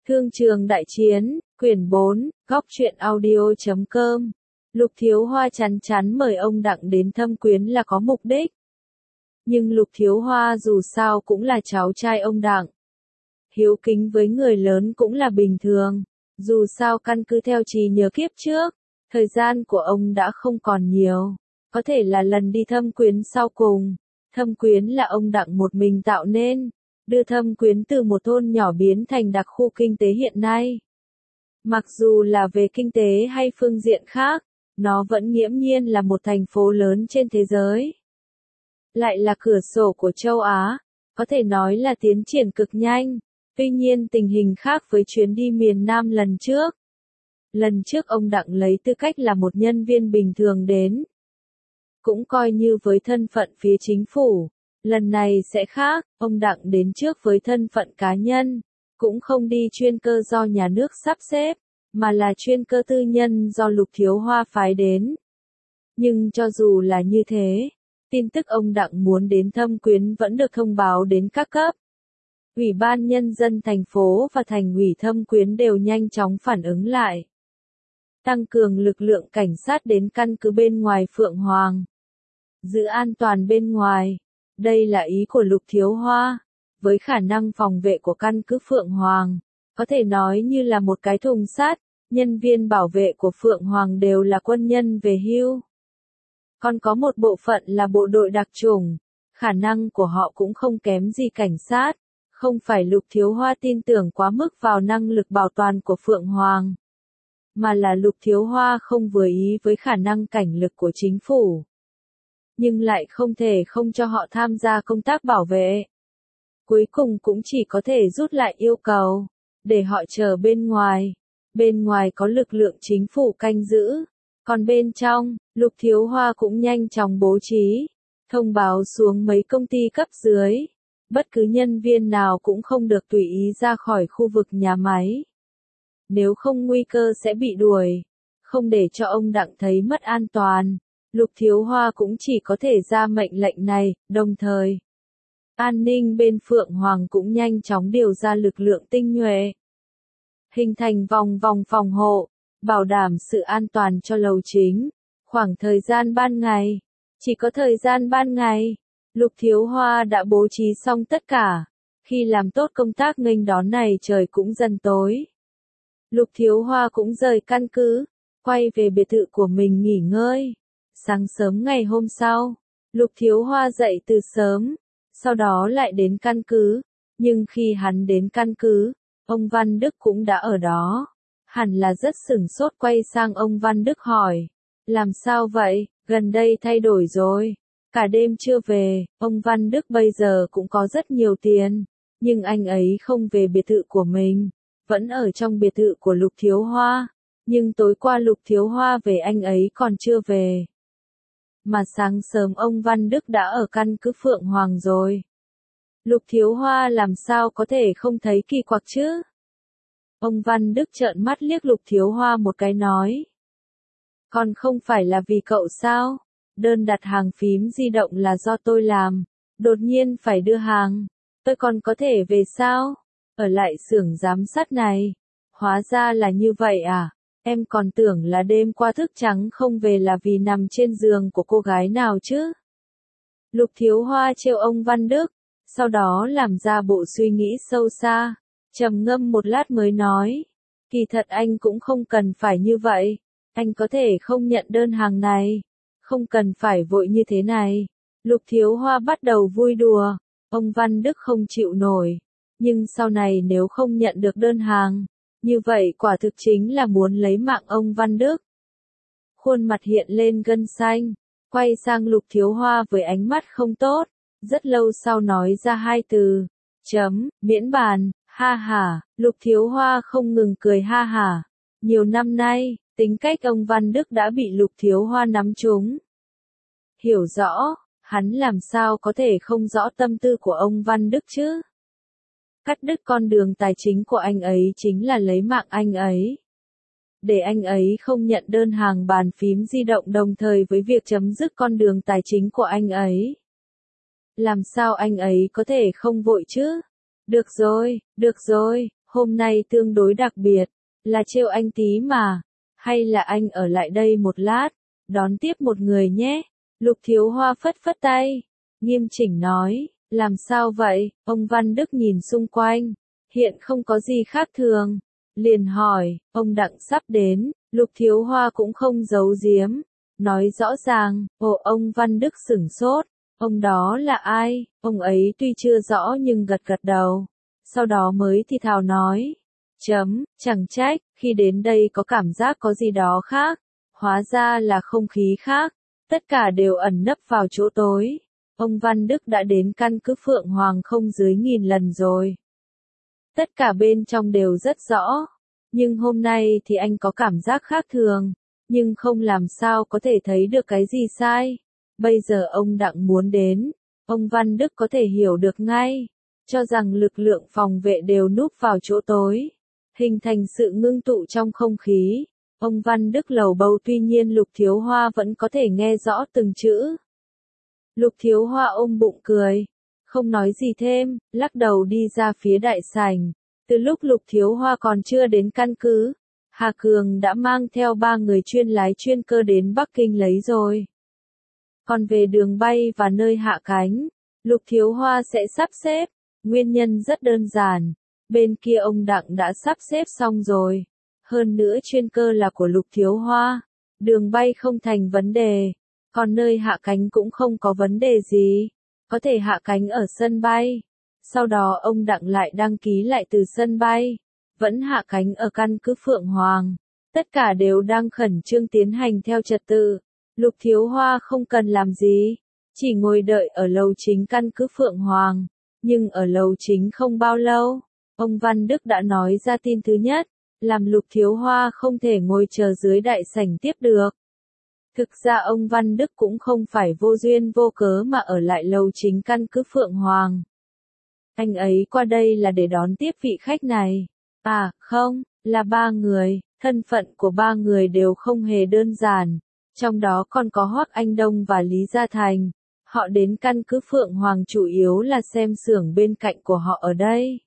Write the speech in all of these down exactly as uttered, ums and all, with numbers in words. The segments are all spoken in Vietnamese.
Thương trường đại chiến, quyển bốn, góc truyện audio.com. Lục Thiếu Hoa chắn chắn mời ông Đặng đến thăm quyến là có mục đích. Nhưng Lục Thiếu Hoa dù sao cũng là cháu trai ông Đặng. Hiếu kính với người lớn cũng là bình thường. Dù sao căn cứ theo trí nhớ kiếp trước, thời gian của ông đã không còn nhiều. Có thể là lần đi thăm quyến sau cùng. Thâm Quyến là ông Đặng một mình tạo nên, đưa Thâm Quyến từ một thôn nhỏ biến thành đặc khu kinh tế hiện nay. Mặc dù là về kinh tế hay phương diện khác, nó vẫn nghiễm nhiên là một thành phố lớn trên thế giới. Lại là cửa sổ của châu Á, có thể nói là tiến triển cực nhanh. Tuy nhiên tình hình khác với chuyến đi miền Nam lần trước. Lần trước ông Đặng lấy tư cách là một nhân viên bình thường đến. Cũng coi như với thân phận phía chính phủ. Lần này sẽ khác, ông Đặng đến trước với thân phận cá nhân. Cũng không đi chuyên cơ do nhà nước sắp xếp, mà là chuyên cơ tư nhân do Lục Thiếu Hoa phái đến. Nhưng cho dù là như thế, tin tức ông Đặng muốn đến thăm quyến vẫn được thông báo đến các cấp. Ủy ban Nhân dân thành phố và thành ủy Thâm Quyến đều nhanh chóng phản ứng lại. Tăng cường lực lượng cảnh sát đến căn cứ bên ngoài Phượng Hoàng. Giữ an toàn bên ngoài. Đây là ý của Lục Thiếu Hoa. Với khả năng phòng vệ của căn cứ Phượng Hoàng, có thể nói như là một cái thùng sắt, nhân viên bảo vệ của Phượng Hoàng đều là quân nhân về hưu. Còn có một bộ phận là bộ đội đặc chủng, khả năng của họ cũng không kém gì cảnh sát. Không phải Lục Thiếu Hoa tin tưởng quá mức vào năng lực bảo toàn của Phượng Hoàng, mà là Lục Thiếu Hoa không vừa ý với khả năng cảnh lực của chính phủ. Nhưng lại không thể không cho họ tham gia công tác bảo vệ. Cuối cùng cũng chỉ có thể rút lại yêu cầu, để họ chờ bên ngoài. Bên ngoài có lực lượng chính phủ canh giữ, còn bên trong, Lục Thiếu Hoa cũng nhanh chóng bố trí, thông báo xuống mấy công ty cấp dưới. Bất cứ nhân viên nào cũng không được tùy ý ra khỏi khu vực nhà máy. Nếu không nguy cơ sẽ bị đuổi. Không để cho ông Đặng thấy mất an toàn, Lục Thiếu Hoa cũng chỉ có thể ra mệnh lệnh này, đồng thời. An ninh bên Phượng Hoàng cũng nhanh chóng điều ra lực lượng tinh nhuệ. Hình thành vòng vòng phòng hộ, bảo đảm sự an toàn cho lầu chính. Khoảng thời gian ban ngày, chỉ có thời gian ban ngày. Lục Thiếu Hoa đã bố trí xong tất cả. Khi làm tốt công tác nghênh đón này trời cũng dần tối. Lục Thiếu Hoa cũng rời căn cứ, quay về biệt thự của mình nghỉ ngơi. Sáng sớm ngày hôm sau, Lục Thiếu Hoa dậy từ sớm, sau đó lại đến căn cứ. Nhưng khi hắn đến căn cứ, ông Văn Đức cũng đã ở đó. Hẳn là rất sửng sốt quay sang ông Văn Đức hỏi. Làm sao vậy, gần đây thay đổi rồi. Cả đêm chưa về, ông Văn Đức bây giờ cũng có rất nhiều tiền, nhưng anh ấy không về biệt thự của mình, vẫn ở trong biệt thự của Lục Thiếu Hoa. Nhưng tối qua Lục Thiếu Hoa về anh ấy còn chưa về. Mà sáng sớm ông Văn Đức đã ở căn cứ Phượng Hoàng rồi. Lục Thiếu Hoa làm sao có thể không thấy kỳ quặc chứ? Ông Văn Đức trợn mắt liếc Lục Thiếu Hoa một cái nói. Còn không phải là vì cậu sao? Đơn đặt hàng phím di động là do tôi làm, đột nhiên phải đưa hàng, tôi còn có thể về sao? Ở lại xưởng giám sát này, hóa ra là như vậy à? Em còn tưởng là đêm qua thức trắng không về là vì nằm trên giường của cô gái nào chứ? Lục Thiếu Hoa trêu ông Văn Đức, sau đó làm ra bộ suy nghĩ sâu xa, trầm ngâm một lát mới nói, kỳ thật anh cũng không cần phải như vậy, anh có thể không nhận đơn hàng này. Không cần phải vội như thế này. Lục Thiếu Hoa bắt đầu vui đùa. Ông Văn Đức không chịu nổi. Nhưng sau này nếu không nhận được đơn hàng, như vậy quả thực chính là muốn lấy mạng ông Văn Đức. Khuôn mặt hiện lên gân xanh. Quay sang Lục Thiếu Hoa với ánh mắt không tốt. Rất lâu sau nói ra hai từ. Chấm, miễn bàn, ha ha. Lục Thiếu Hoa không ngừng cười ha ha. Nhiều năm nay, tính cách ông Văn Đức đã bị Lục Thiếu Hoa nắm trúng. Hiểu rõ, hắn làm sao có thể không rõ tâm tư của ông Văn Đức chứ? Cắt đứt con đường tài chính của anh ấy chính là lấy mạng anh ấy. Để anh ấy không nhận đơn hàng bàn phím di động đồng thời với việc chấm dứt con đường tài chính của anh ấy. Làm sao anh ấy có thể không vội chứ? Được rồi, được rồi, Hôm nay tương đối đặc biệt, là trêu anh tí mà, hay là anh ở lại đây một lát, đón tiếp một người nhé. Lục Thiếu Hoa phất phất tay, nghiêm chỉnh nói, làm sao vậy? Ông Văn Đức nhìn xung quanh, hiện không có gì khác thường, liền hỏi, ông Đặng sắp đến. Lục Thiếu Hoa cũng không giấu giếm, nói rõ ràng. Ồ, ông Văn Đức sửng sốt, ông đó là ai? Ông ấy tuy chưa rõ nhưng gật gật đầu, sau đó mới thì thào nói, chấm, chẳng trách, khi đến đây có cảm giác có gì đó khác, hóa ra là không khí khác, tất cả đều ẩn nấp vào chỗ tối. Ông Văn Đức đã đến căn cứ Phượng Hoàng không dưới nghìn lần rồi. Tất cả bên trong đều rất rõ, nhưng hôm nay thì anh có cảm giác khác thường, nhưng không làm sao có thể thấy được cái gì sai. Bây giờ ông Đặng muốn đến, ông Văn Đức có thể hiểu được ngay, cho rằng lực lượng phòng vệ đều núp vào chỗ tối, hình thành sự ngưng tụ trong không khí. Ông Văn Đức lầu bầu, tuy nhiên Lục Thiếu Hoa vẫn có thể nghe rõ từng chữ. Lục Thiếu Hoa ôm bụng cười, không nói gì thêm, lắc đầu đi ra phía đại sảnh. Từ lúc Lục Thiếu Hoa còn chưa đến căn cứ, Hà Cường đã mang theo ba người chuyên lái chuyên cơ đến Bắc Kinh lấy rồi. Còn về đường bay và nơi hạ cánh, Lục Thiếu Hoa sẽ sắp xếp, nguyên nhân rất đơn giản, bên kia ông Đặng đã sắp xếp xong rồi. Hơn nữa chuyên cơ là của Lục Thiếu Hoa, đường bay không thành vấn đề, còn nơi hạ cánh cũng không có vấn đề gì, có thể hạ cánh ở sân bay. Sau đó ông Đặng lại đăng ký lại từ sân bay, vẫn hạ cánh ở căn cứ Phượng Hoàng. Tất cả đều đang khẩn trương tiến hành theo trật tự. Lục Thiếu Hoa không cần làm gì, chỉ ngồi đợi ở lầu chính căn cứ Phượng Hoàng. Nhưng ở lầu chính không bao lâu, ông Văn Đức đã nói ra tin thứ nhất, làm Lục Thiếu Hoa không thể ngồi chờ dưới đại sảnh tiếp được. Thực ra ông Văn Đức cũng không phải vô duyên vô cớ mà ở lại lầu chính căn cứ Phượng Hoàng. Anh ấy qua đây là để đón tiếp vị khách này. À, không, là ba người, thân phận của ba người đều không hề đơn giản. Trong đó còn có Hoắc Anh Đông và Lý Gia Thành. Họ đến căn cứ Phượng Hoàng chủ yếu là xem xưởng bên cạnh của họ ở đây.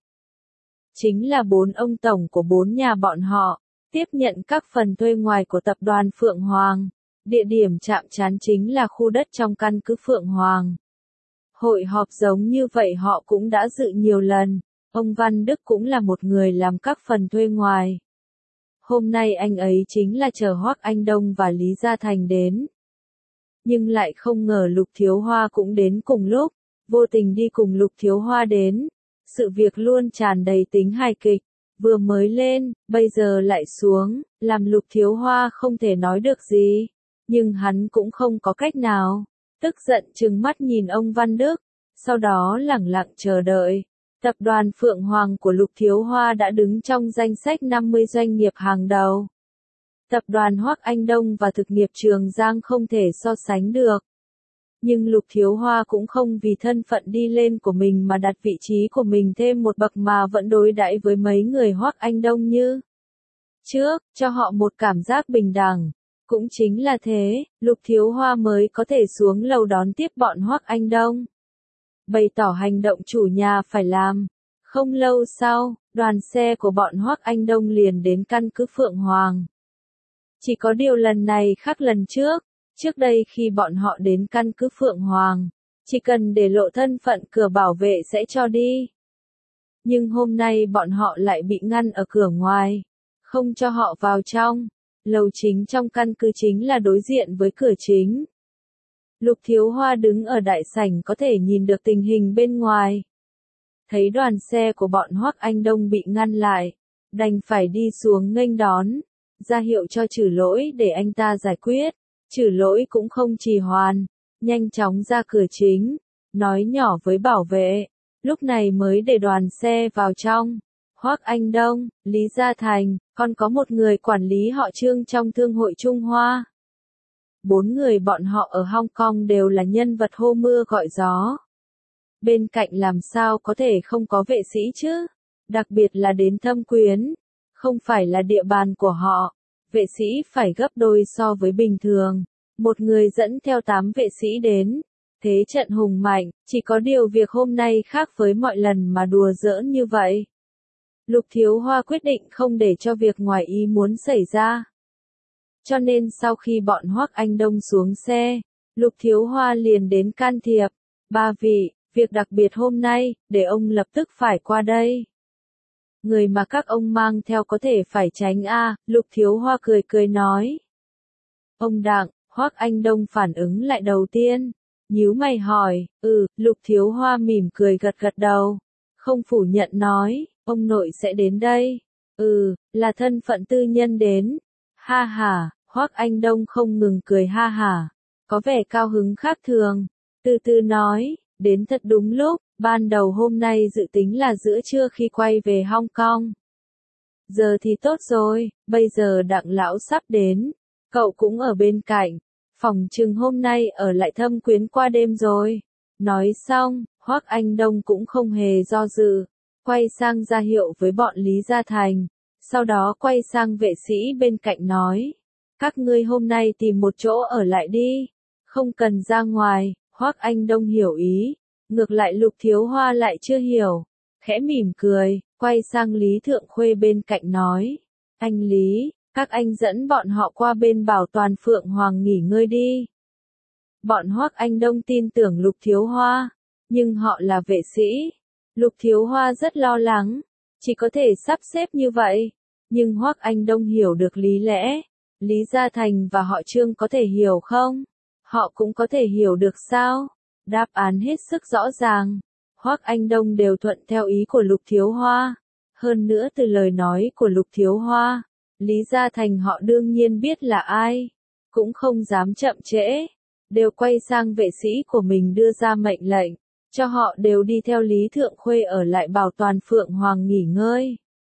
Chính là bốn ông tổng của bốn nhà bọn họ, tiếp nhận các phần thuê ngoài của tập đoàn Phượng Hoàng. Địa điểm chạm trán chính là khu đất trong căn cứ Phượng Hoàng. Hội họp giống như vậy họ cũng đã dự nhiều lần, ông Văn Đức cũng là một người làm các phần thuê ngoài. Hôm nay anh ấy chính là chờ Hoắc Anh Đông và Lý Gia Thành đến. Nhưng lại không ngờ Lục Thiếu Hoa cũng đến cùng lúc, vô tình đi cùng Lục Thiếu Hoa đến. Sự việc luôn tràn đầy tính hài kịch, vừa mới lên, bây giờ lại xuống, làm Lục Thiếu Hoa không thể nói được gì. Nhưng hắn cũng không có cách nào, tức giận trừng mắt nhìn ông Văn Đức, sau đó lẳng lặng chờ đợi. Tập đoàn Phượng Hoàng của Lục Thiếu Hoa đã đứng trong danh sách năm mươi doanh nghiệp hàng đầu. Tập đoàn Hoắc Anh Đông và thực nghiệp Trường Giang không thể so sánh được. Nhưng Lục Thiếu Hoa cũng không vì thân phận đi lên của mình mà đặt vị trí của mình thêm một bậc mà vẫn đối đãi với mấy người Hoắc Anh Đông như trước, cho họ một cảm giác bình đẳng. Cũng chính là thế, Lục Thiếu Hoa mới có thể xuống lầu đón tiếp bọn Hoắc Anh Đông. Bày tỏ hành động chủ nhà phải làm. Không lâu sau, đoàn xe của bọn Hoắc Anh Đông liền đến căn cứ Phượng Hoàng. Chỉ có điều lần này khác lần trước, trước đây khi bọn họ đến căn cứ Phượng Hoàng, chỉ cần để lộ thân phận cửa bảo vệ sẽ cho đi. Nhưng hôm nay bọn họ lại bị ngăn ở cửa ngoài, không cho họ vào trong. Lầu chính trong căn cứ chính là đối diện với cửa chính. Lục Thiếu Hoa đứng ở đại sảnh có thể nhìn được tình hình bên ngoài. Thấy đoàn xe của bọn Hoắc Anh Đông bị ngăn lại, đành phải đi xuống nghênh đón, ra hiệu cho Trử Lỗi để anh ta giải quyết. Trử Lỗi cũng không trì hoãn, nhanh chóng ra cửa chính, nói nhỏ với bảo vệ, lúc này mới để đoàn xe vào trong. Hoắc Anh Đông, Lý Gia Thành, còn có một người quản lý họ Trương trong Thương hội Trung Hoa. Bốn người bọn họ ở Hong Kong đều là nhân vật hô mưa gọi gió. Bên cạnh làm sao có thể không có vệ sĩ chứ? Đặc biệt là đến Thâm Quyến, không phải là địa bàn của họ. Vệ sĩ phải gấp đôi so với bình thường. Một người dẫn theo tám vệ sĩ đến. Thế trận hùng mạnh, chỉ có điều việc hôm nay khác với mọi lần mà đùa giỡn như vậy. Lục Thiếu Hoa quyết định không để cho việc ngoài ý muốn xảy ra. Cho nên sau khi bọn Hoắc Anh Đông xuống xe, Lục Thiếu Hoa liền đến can thiệp. Ba vị, việc đặc biệt hôm nay, để ông lập tức phải qua đây. Người mà các ông mang theo có thể phải tránh a. Lục Thiếu Hoa cười cười nói. Ông Đặng, Hoắc Anh Đông phản ứng lại đầu tiên. Nhíu mày hỏi, ừ, Lục Thiếu Hoa mỉm cười gật gật đầu. Không phủ nhận nói, ông nội sẽ đến đây. Ừ, là thân phận tư nhân đến. Ha ha, Hoắc Anh Đông không ngừng cười ha ha. Có vẻ cao hứng khác thường. Từ từ nói, đến thật đúng lúc, ban đầu hôm nay dự tính là giữa trưa khi quay về Hong Kong. Giờ thì tốt rồi, bây giờ Đặng lão sắp đến. Cậu cũng ở bên cạnh. Phòng chừng hôm nay ở lại Thâm Quyến qua đêm rồi. Nói xong, Hoắc Anh Đông cũng không hề do dự. Quay sang ra hiệu với bọn Lý Gia Thành. Sau đó quay sang vệ sĩ bên cạnh nói. Các ngươi hôm nay tìm một chỗ ở lại đi. Không cần ra ngoài. Hoắc Anh Đông hiểu ý. Ngược lại Lục Thiếu Hoa lại chưa hiểu. Khẽ mỉm cười, quay sang Lý Thượng Khuê bên cạnh nói. Anh Lý, các anh dẫn bọn họ qua bên Bảo Toàn Phượng Hoàng nghỉ ngơi đi. Bọn Hoắc Anh Đông tin tưởng Lục Thiếu Hoa, nhưng họ là vệ sĩ. Lục Thiếu Hoa rất lo lắng, chỉ có thể sắp xếp như vậy. Nhưng Hoắc Anh Đông hiểu được lý lẽ. Lý Gia Thành và họ Trương có thể hiểu không? Họ cũng có thể hiểu được sao? Đáp án hết sức rõ ràng. Hoắc Anh Đông đều thuận theo ý của Lục Thiếu Hoa. Hơn nữa từ lời nói của Lục Thiếu Hoa, Lý Gia Thành họ đương nhiên biết là ai. Cũng không dám chậm trễ. Đều quay sang vệ sĩ của mình đưa ra mệnh lệnh. Cho họ đều đi theo Lý Thượng Khuê ở lại Bảo Toàn Phượng Hoàng nghỉ ngơi.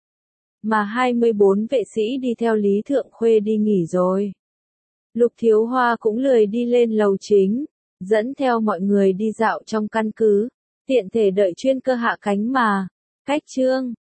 Mà hai mươi bốn vệ sĩ đi theo Lý Thượng Khuê đi nghỉ rồi. Lục Thiếu Hoa cũng lười đi lên lầu chính. Dẫn theo mọi người đi dạo trong căn cứ. Tiện thể đợi chuyên cơ hạ cánh mà. Cách Trương,